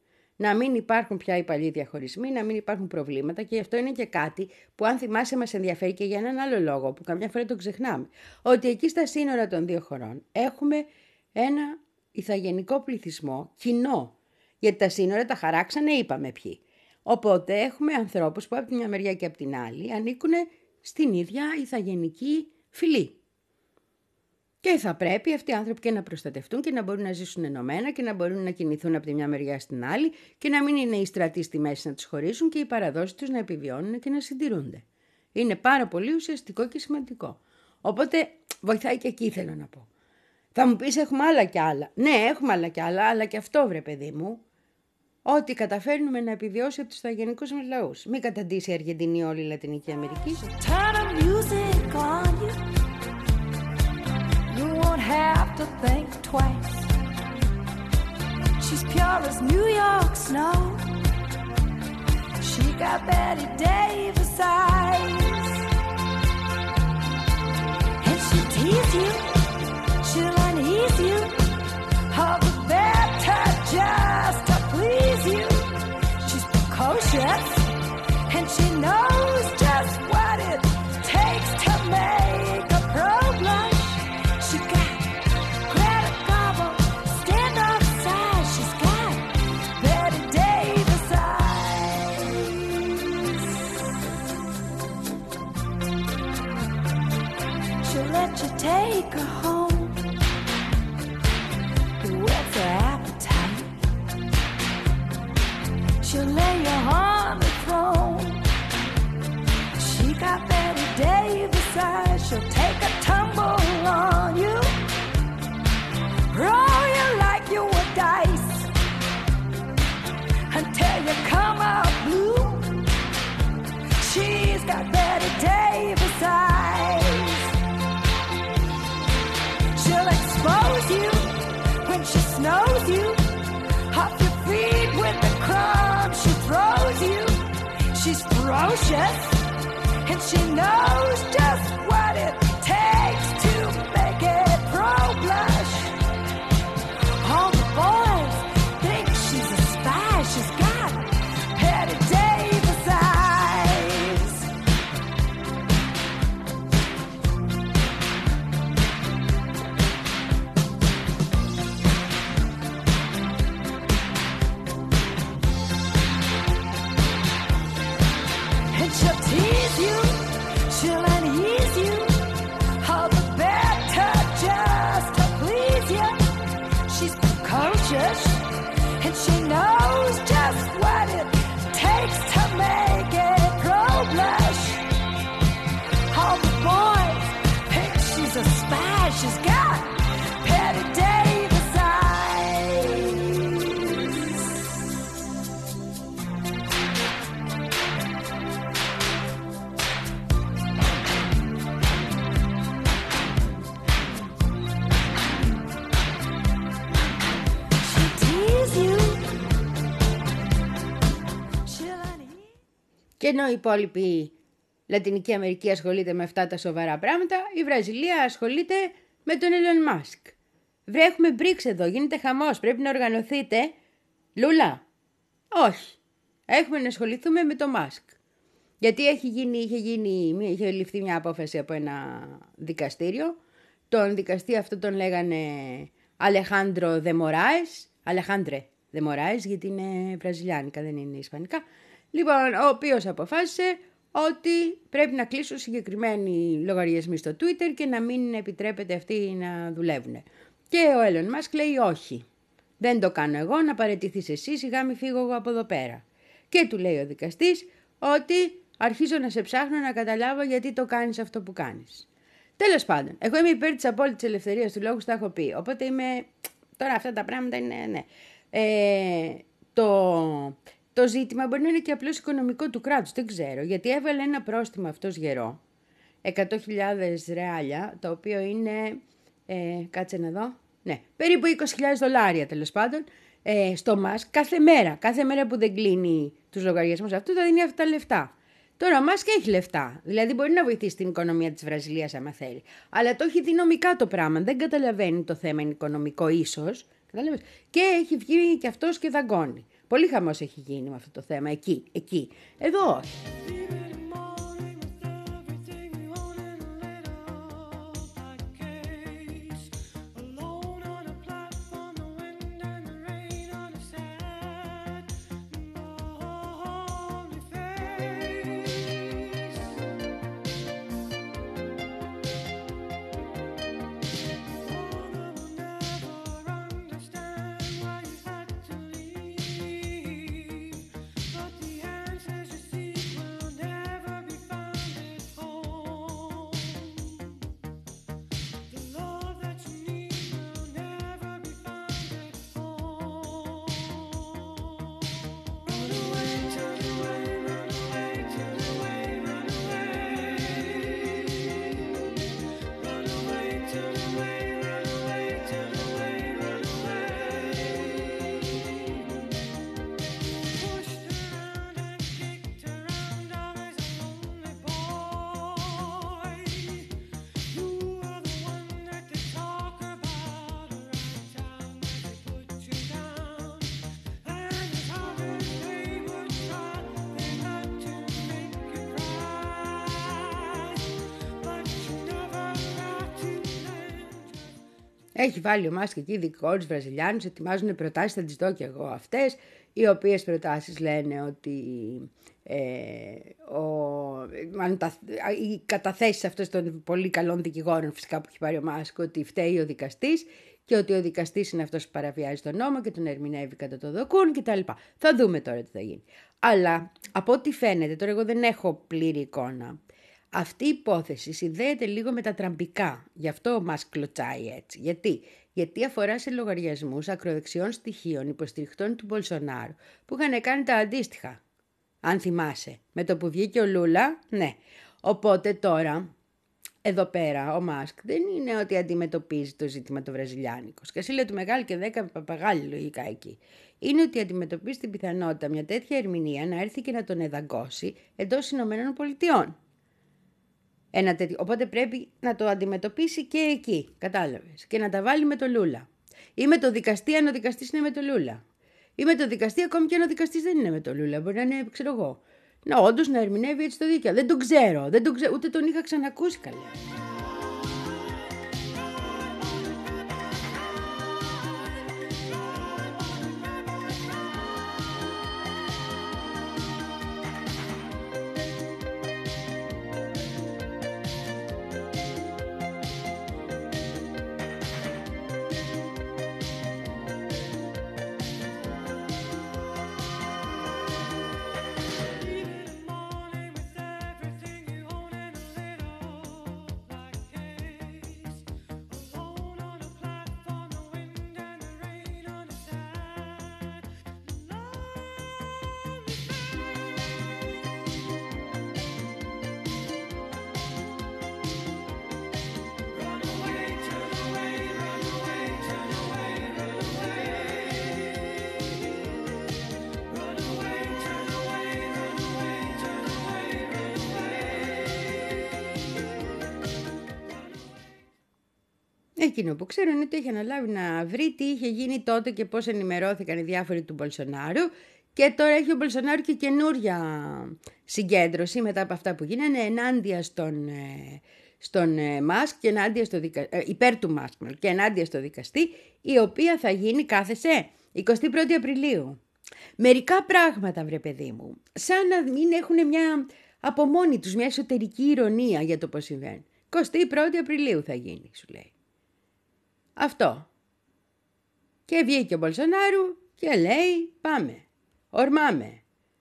Να μην υπάρχουν πια οι παλιοί διαχωρισμοί, να μην υπάρχουν προβλήματα, και αυτό είναι και κάτι που, αν θυμάσαι, μας ενδιαφέρει και για έναν άλλο λόγο που καμιά φορά το ξεχνάμε. Ότι εκεί στα σύνορα των δύο χωρών έχουμε ένα ηθαγενικό πληθυσμό κοινό. Γιατί τα σύνορα τα χαράξανε, είπαμε ποιοι. Οπότε έχουμε ανθρώπους που από τη μια μεριά και από την άλλη ανήκουν στην ίδια ηθαγενική φυλή. Και θα πρέπει αυτοί οι άνθρωποι και να προστατευτούν και να μπορούν να ζήσουν ενωμένα και να μπορούν να κινηθούν από τη μια μεριά στην άλλη και να μην είναι οι στρατοί στη μέση να τους χωρίσουν και οι παραδόσεις τους να επιβιώνουν και να συντηρούνται. Είναι πάρα πολύ ουσιαστικό και σημαντικό. Οπότε βοηθάει και εκεί, θέλω να πω. Θα μου πεις, έχουμε άλλα κι άλλα. Ναι, έχουμε άλλα κι άλλα, αλλά και αυτό, βρε παιδί μου, ότι καταφέρνουμε να επιβιώσει από τους ηθαγενικούς μας λαούς. Μην καταντήσει η Αργεντινή όλη η Λατινική Αμερική. She'll unease you, all the better just to please you. She's precocious, and she knows just what it takes to make a pro blush. She got Greta Garbo, stand off side. She's got Betty Davis eyes. She'll let you take her home. She'll lay you on the throne. She got Betty Davis eyes. She'll take a tumble on you, roll you like you were dice, until you come out blue. She's got Betty knows you. Off your feet with the crumbs she throws you. She's ferocious, and she knows just what it takes to make it pro-blush. All the boys think she's a spy. She's got Petty Davis eyes. And she'll tease you, she'll unease you, all the better just to please you. She's precocious, and she knows just what it takes to make it pro-blush. All the boys think she's a spy. She's got Petty Davis eyes. She'll tease you, she'll unease. Και ενώ η υπόλοιπη Λατινική Αμερική ασχολείται με αυτά τα σοβαρά πράγματα, η Βραζιλία ασχολείται με τον Elon Musk. Βρε, έχουμε μπρίξ εδώ, γίνεται χαμός, πρέπει να οργανωθείτε. Λούλα, όχι. Έχουμε να ασχοληθούμε με τον Musk. Γιατί έχει γίνει, είχε, γίνει, είχε ληφθεί μια απόφαση από ένα δικαστήριο. Τον δικαστή αυτό τον λέγανε Αλεχάνδρο Δε Μοράες. Αλεχάντρε Δε Μοράες, γιατί είναι βραζιλιάνικα, δεν είναι ισπανικά. Λοιπόν, ο οποίος αποφάσισε ότι πρέπει να κλείσουν συγκεκριμένοι λογαριασμοί στο Twitter και να μην επιτρέπεται αυτοί να δουλεύουν. Και ο Elon Musk λέει όχι. Δεν το κάνω εγώ, να παραιτηθείς εσύ, σιγά μη φύγω εγώ από εδώ πέρα. Και του λέει ο δικαστής ότι αρχίζω να σε ψάχνω να καταλάβω γιατί το κάνεις αυτό που κάνεις. Τέλος πάντων, εγώ είμαι υπέρ της απόλυτης ελευθερίας του λόγου, τα έχω πει. Οπότε είμαι. Τώρα αυτά τα πράγματα είναι. Ναι. Ε, το, το ζήτημα μπορεί να είναι και απλώς οικονομικό του κράτους, δεν ξέρω. Γιατί έβαλε ένα πρόστιμο αυτός γερό, εκατό χιλιάδες ρεάλια, το οποίο είναι. Ε, κάτσε να δω. Ναι, περίπου είκοσι χιλιάδες δολάρια τέλος πάντων. Ε, στο Musk κάθε μέρα. Κάθε μέρα που δεν κλείνει τους λογαριασμούς αυτού θα δίνει αυτά τα λεφτά. Τώρα ο Musk έχει λεφτά. Δηλαδή μπορεί να βοηθήσει την οικονομία της Βραζιλίας άμα θέλει. Αλλά το έχει δει νομικά το πράγμα. Δεν καταλαβαίνει το θέμα είναι οικονομικό ίσως. Και έχει βγει και αυτός και δαγκώνει. Πολύ χαμός έχει γίνει με αυτό το θέμα. Εκεί, εκεί. Εδώ όχι. Έχει βάλει ο Μάσκ εκεί δικό τους Βραζιλιάνους, ετοιμάζουν προτάσεις, θα τις δω και εγώ αυτές, οι οποίες προτάσεις λένε ότι ε, ο, μάλλον τα, οι καταθέσεις αυτές των πολύ καλών δικηγόρων φυσικά που έχει πάρει ο Μάσκ, ότι φταίει ο δικαστής και ότι ο δικαστής είναι αυτός που παραβιάζει τον νόμο και τον ερμηνεύει κατά το δοκούν κτλ. Θα δούμε τώρα τι θα γίνει. Αλλά από ό,τι φαίνεται, τώρα εγώ δεν έχω πλήρη εικόνα, αυτή η υπόθεση συνδέεται λίγο με τα τραμπικά. Γι' αυτό μας κλωτσάει έτσι. Γιατί? Γιατί αφορά σε λογαριασμούς ακροδεξιών στοιχείων υποστηριχτών του Μπολσονάρου που είχαν κάνει τα αντίστοιχα. Αν θυμάσαι. Με το που βγήκε ο Λούλα, ναι. Οπότε τώρα εδώ πέρα ο Μάσκ δεν είναι ότι αντιμετωπίζει το ζήτημα το βραζιλιάνικο. Σκασίλα του μεγάλη και δέκα παπαγάλοι λογικά εκεί. Είναι ότι αντιμετωπίζει την πιθανότητα μια τέτοια ερμηνεία να έρθει και να τον εδαγκώσει εντός Ηνωμένων Πολιτειών. Ένα τέτοιο. Οπότε πρέπει να το αντιμετωπίσει και εκεί, κατάλαβες, και να τα βάλει με το Λούλα. Ή με το δικαστή, αν ο δικαστής είναι με το Λούλα. Ή με το δικαστή, ακόμη και αν ο δικαστής δεν είναι με το Λούλα. Μπορεί να είναι, ξέρω εγώ. Να όντως να ερμηνεύει έτσι το δίκαιο. Δεν τον ξέρω, δεν τον ξέρω, ούτε τον είχα ξανακούσει καλά. Εκείνο που ξέρω είναι ότι είχε αναλάβει να βρει τι είχε γίνει τότε και πώς ενημερώθηκαν οι διάφοροι του Μπολσονάρου, και τώρα έχει ο Μπολσονάρου και καινούρια συγκέντρωση μετά από αυτά που γίνανε ενάντια στον, στον Μάσκ και ενάντια στο δικα... υπέρ του Μάσκ και ενάντια στο δικαστή, η οποία θα γίνει, κάθεσε, εικοστή πρώτη Απριλίου. Μερικά πράγματα, βρε παιδί μου, σαν να μην έχουν μια από μόνοι τους μια εσωτερική ηρωνία για το πώς συμβαίνει. εικοστή πρώτη Απριλίου θα γίνει, σου λέει. Αυτό. Και βγήκε ο Μπολσονάρου και λέει πάμε, ορμάμε.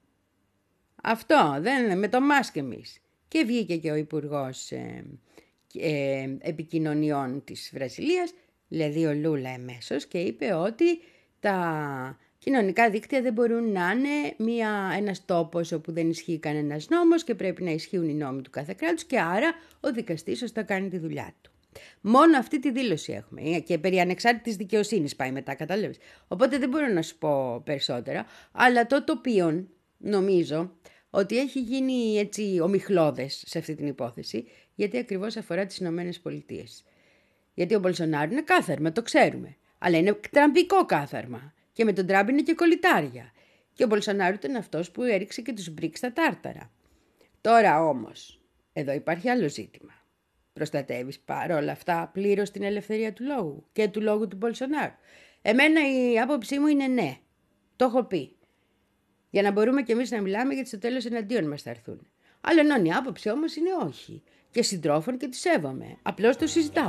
Αυτό, δεν, με το Μάσκ εμείς. Και βγήκε και ο Υπουργός ε, ε, Επικοινωνιών της Βραζιλίας, δηλαδή ο Λούλα εμέσως, και είπε ότι τα κοινωνικά δίκτυα δεν μπορούν να είναι μια, ένας τόπος όπου δεν ισχύει κανένας νόμος και πρέπει να ισχύουν οι νόμοι του κάθε κράτους, και άρα ο δικαστής σωστά κάνει τη δουλειά του. Μόνο αυτή τη δήλωση έχουμε και περί ανεξάρτητης δικαιοσύνης πάει μετά, κατάλαβες. Οπότε δεν μπορώ να σου πω περισσότερα, αλλά το τοπίο νομίζω ότι έχει γίνει έτσι ομιχλώδες σε αυτή την υπόθεση, γιατί ακριβώς αφορά τις Ηνωμένες Πολιτείες. Γιατί ο Μπολσονάρου είναι κάθαρμα, το ξέρουμε, αλλά είναι τραμπικό κάθαρμα και με τον Τραμπ είναι και κολλητάρια. Και ο Μπολσονάρου ήταν αυτός που έριξε και τους μπρικ στα τάρταρα. Τώρα όμως, εδώ υπάρχει άλλο ζήτημα. Προστατεύεις παρόλα αυτά πλήρως την ελευθερία του λόγου και του λόγου του Μπολσονάρου? Εμένα η άποψή μου είναι ναι. Το έχω πει. Για να μπορούμε κι εμείς να μιλάμε, γιατί στο τέλος εναντίον μας θα έρθουν. Αλλά ενώ η άποψη όμως είναι όχι. Και συντρόφων και τη σέβομαι. Απλώς το συζητάω.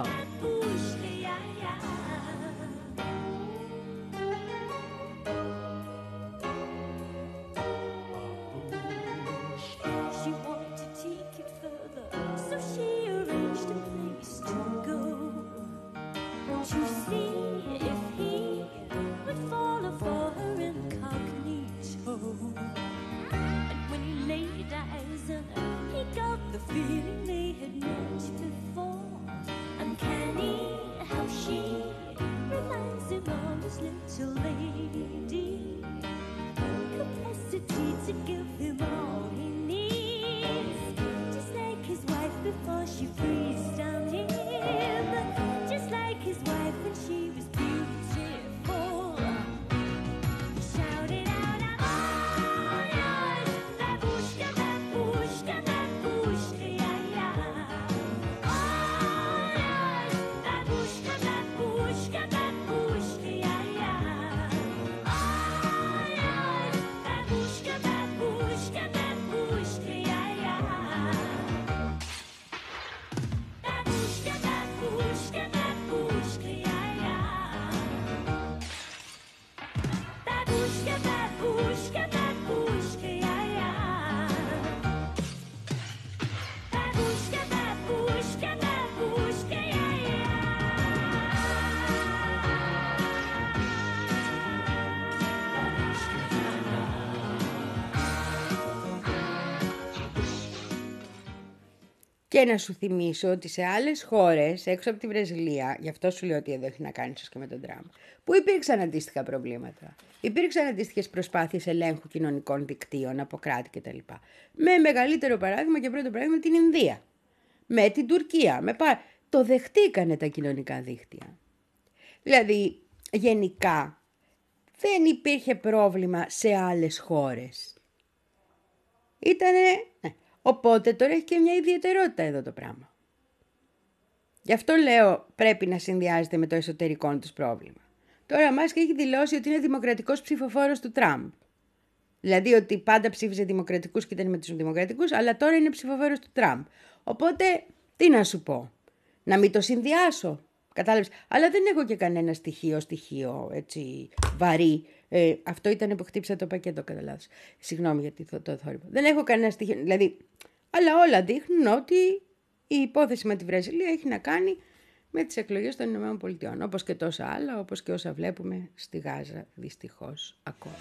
The feeling they had met before, uncanny Και να σου θυμίσω ότι σε άλλες χώρες, έξω από τη Βραζιλία, γι' αυτό σου λέω ότι εδώ έχει να κάνει ίσως και με τον Τραμπ, που υπήρξαν αντίστοιχα προβλήματα. Υπήρξαν αντίστοιχες προσπάθειες ελέγχου κοινωνικών δικτύων από κράτη κτλ. Με μεγαλύτερο παράδειγμα και πρώτο παράδειγμα την Ινδία. Με την Τουρκία. Με πα... Το δεχτήκανε τα κοινωνικά δίκτυα. Δηλαδή, γενικά, δεν υπήρχε πρόβλημα σε άλλες χώρες. Ήτανε... Ναι. Οπότε τώρα έχει και μια ιδιαιτερότητα εδώ το πράγμα. Γι' αυτό λέω πρέπει να συνδυάζεται με το εσωτερικό τους πρόβλημα. Τώρα ο Μάσκ έχει δηλώσει ότι είναι δημοκρατικός ψηφοφόρος του Τραμπ. Δηλαδή ότι πάντα ψήφιζε δημοκρατικούς και ήταν με τους δημοκρατικούς, αλλά τώρα είναι ψηφοφόρος του Τραμπ. Οπότε, τι να σου πω, να μην το συνδυάσω, κατάλαβες. Αλλά δεν έχω και κανένα στοιχείο, στοιχείο έτσι βαρύ. Ε, αυτό ήταν που χτύπησα το πακέτο, κατά λάθος. Συγγνώμη γιατί το, το θόρυβο. Δεν έχω κανένα στοιχείο, δηλαδή, αλλά όλα δείχνουν ότι η υπόθεση με τη Βραζιλία έχει να κάνει με τις εκλογές των Ηνωμένων Πολιτειών. Όπως και τόσα άλλα, όπως και όσα βλέπουμε στη Γάζα, δυστυχώς, ακόμα.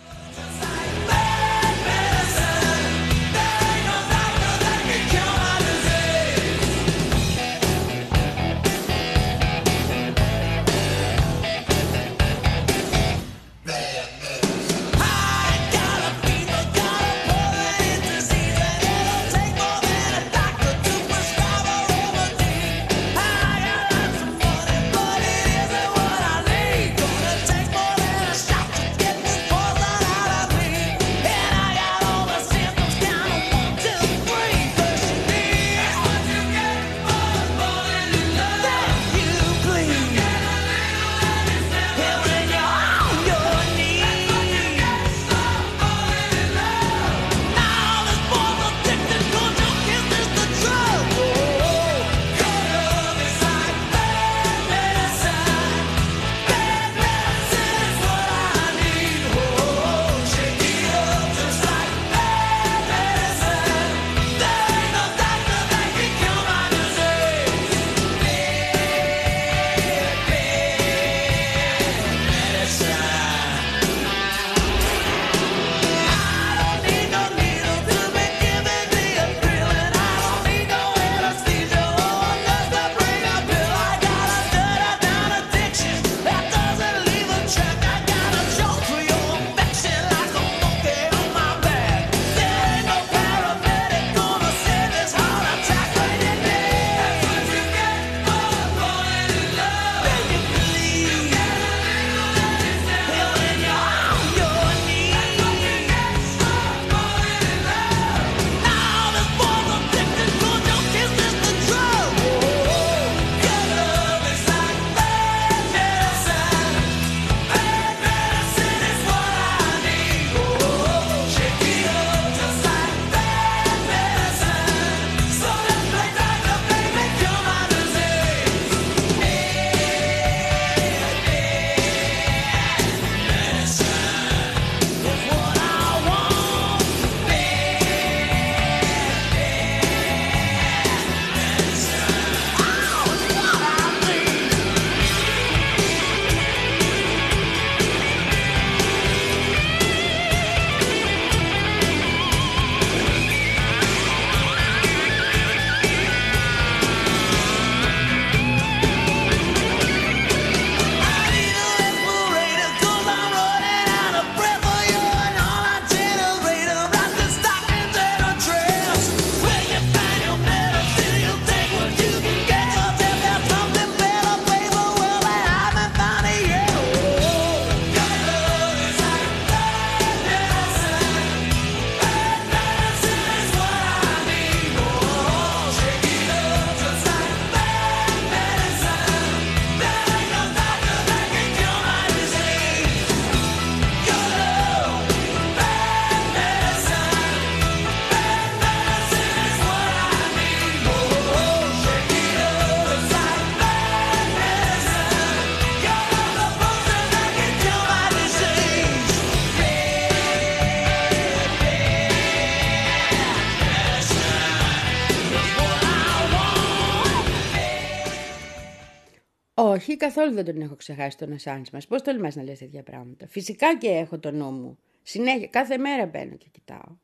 Όχι, καθόλου δεν τον έχω ξεχάσει τον Ασάνζ μας. Πώς τολμάς να λες τέτοια πράγματα? Φυσικά και έχω το νου μου. Συνέχεια, κάθε μέρα μπαίνω και κοιτάω.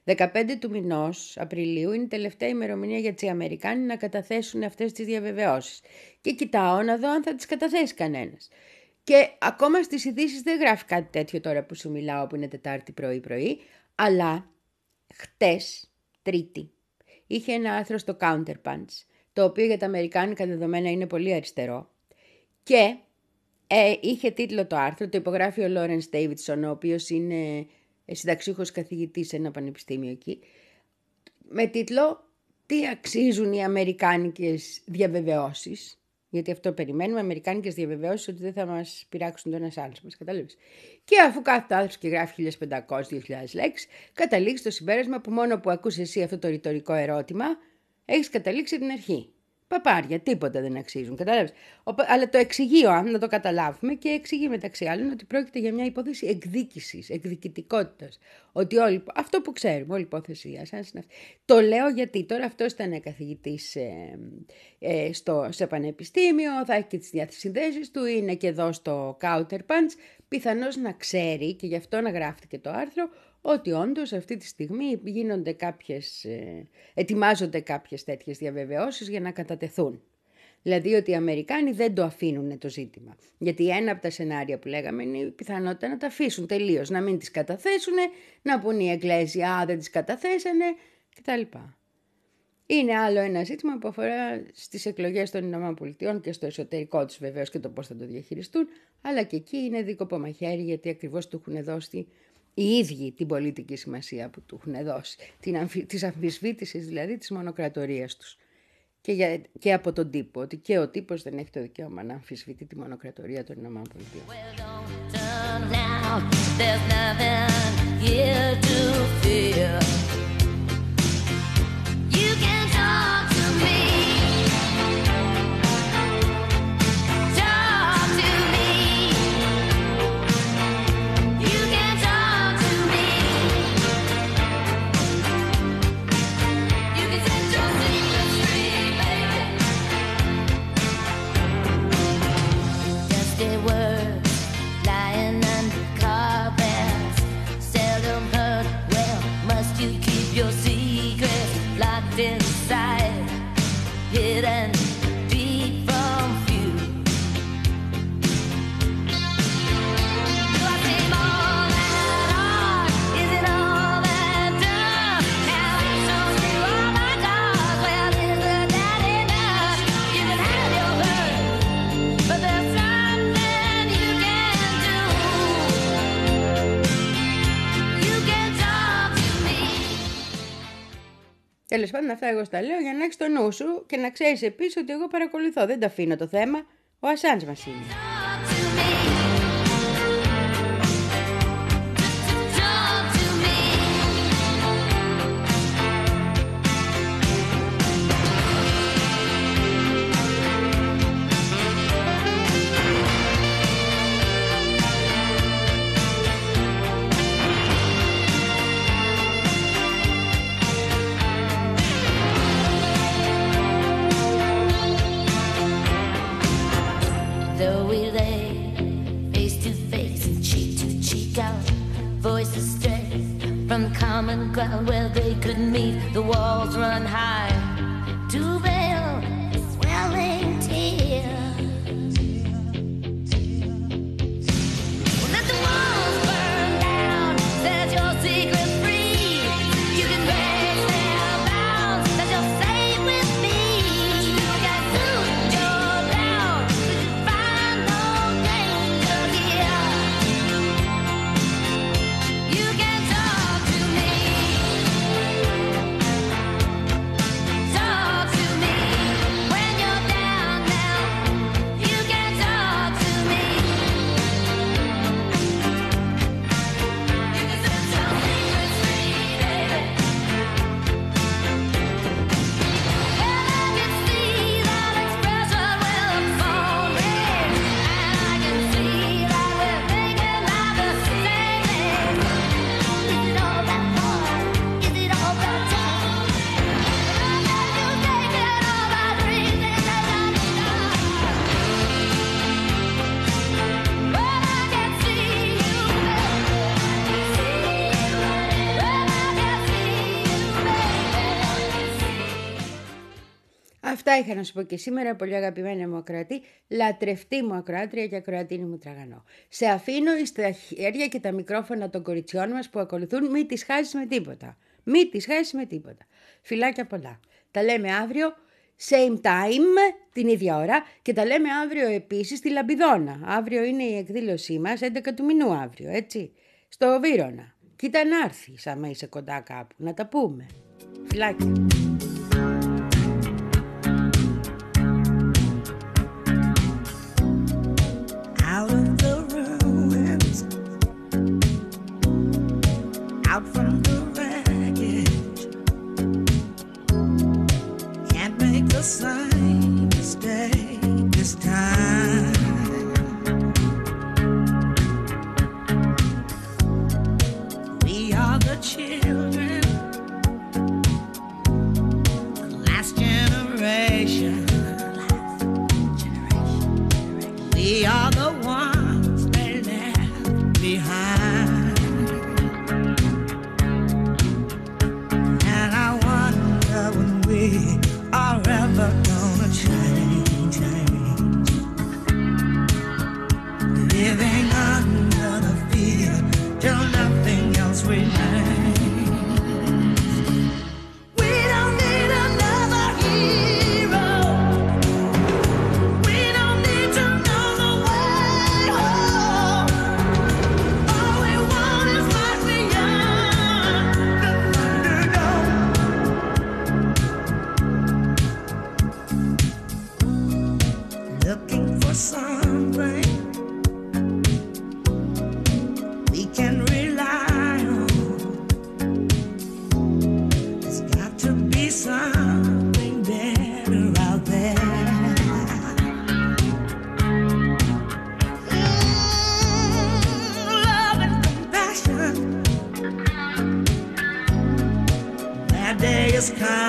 δεκαπέντε του μηνός Απριλίου είναι η τελευταία ημερομηνία για τις Αμερικάνοι να καταθέσουν αυτές τις διαβεβαιώσεις. Και κοιτάω να δω αν θα τις καταθέσει κανένας. Και ακόμα στις ειδήσεις δεν γράφει κάτι τέτοιο τώρα που σου μιλάω, που είναι Τετάρτη πρωί-πρωί, αλλά χτες, Τρίτη, είχε ένα άρθρο στο Counterpunch, το οποίο για τα αμερικάνικα δεδομένα είναι πολύ αριστερό, και ε, είχε τίτλο το άρθρο, το υπογράφει ο Lawrence Davidson, ο οποίος είναι συνταξιούχος καθηγητής σε ένα πανεπιστήμιο εκεί, με τίτλο «Τι αξίζουν οι αμερικάνικες διαβεβαιώσεις», γιατί αυτό περιμένουμε, αμερικάνικες διαβεβαιώσεις ότι δεν θα μας πειράξουν το ένας άλλος, μας καταλάβεις. Και αφού κάθε άνθρωπος και γράφει χίλια πεντακόσιες με δύο χιλιάδες λέξεις, καταλήξει στο συμπέρασμα που μόνο που ακούς εσύ αυτό το ρητορικό ερώτημα, έχεις καταλήξει την αρχή. Παπάρια, τίποτα δεν αξίζουν, κατάλαβες. Αλλά το εξηγεί ο άνθρωπος, να το καταλάβουμε, και εξηγεί μεταξύ άλλων ότι πρόκειται για μια υπόθεση εκδίκησης, εκδικητικότητας. Ότι όλοι, αυτό που ξέρουμε, όλη η υπόθεση Ασάνζ είναι αυτή. Το λέω γιατί τώρα αυτός ήταν καθηγητής ε, ε, στο, σε πανεπιστήμιο, θα έχει και τις διασυνδέσεις του, είναι και εδώ στο Counterpunch, πιθανώς να ξέρει, και γι' αυτό να γράφτηκε το άρθρο, ότι όντως αυτή τη στιγμή γίνονται κάποιες, ε, ετοιμάζονται κάποιες τέτοιες διαβεβαιώσεις για να κατατεθούν. Δηλαδή ότι οι Αμερικάνοι δεν το αφήνουν το ζήτημα. Γιατί ένα από τα σενάρια που λέγαμε είναι η πιθανότητα να τα αφήσουν τελείως, να μην τις καταθέσουν, να πούν οι Εκκλέσια «Α, δεν τις καταθέσανε» κτλ. Είναι άλλο ένα ζήτημα που αφορά στις εκλογές των ΗΠΑ και στο εσωτερικό τους βεβαίως και το πώς θα το διαχειριστούν, αλλά και εκεί είναι δίκοπο μαχαίρι, γιατί ακριβώς του έχουν δώσει οι ίδιοι την πολιτική σημασία που του έχουν δώσει, την αμφι... της αμφισβήτησης δηλαδή της μονοκρατορίας τους. Και, για... και από τον τύπο, ότι και ο τύπος δεν έχει το δικαίωμα να αμφισβητεί τη μονοκρατορία των ΗΠΑ. Τέλος πάντων, αυτά εγώ στα λέω για να έχεις το νου σου και να ξέρεις επίσης ότι εγώ παρακολουθώ. Δεν το αφήνω το θέμα. Ο Ασάνζ μας είναι. Common ground where they could meet, the walls run high to veil the swelling tears. Well, let the walls burn down, set your secret free. You can break their bounds, that you're safe with me. You can soothe your down, but you find no danger here. You can talk to me. Αυτά είχα να σου πω και σήμερα, πολύ αγαπημένα μου ακροατή, λατρευτή μου ακροάτρια και ακροατίνη μου τραγανό. Σε αφήνω στα χέρια και τα μικρόφωνα των κοριτσιών μας που ακολουθούν, μη τις χάσεις με τίποτα. Μη τις χάσεις με τίποτα. Φιλάκια πολλά. Τα λέμε αύριο, same time, την ίδια ώρα, και τα λέμε αύριο επίσης στη Λαμπιδόνα. Αύριο είναι η εκδήλωσή μας, έντεκα του μηνού αύριο, έτσι, στο Βύρωνα. Κοίτα να έρθεις άμα είσαι κοντά κάπου, να τα πούμε. Φιλάκια. Out of the ruins, out from the wreckage, can't make the same mistake this time. We are the children, the last generation. We are the ones they left behind. And I wonder when we are ever gonna change, change. Living under the fear till nothing else remains. We don't need another hero. We don't need to know the way home. All we want is life beyond the Thunderdome. Looking for something we can rely on. There's got to be something better out there. Mm, love and compassion. That day is coming.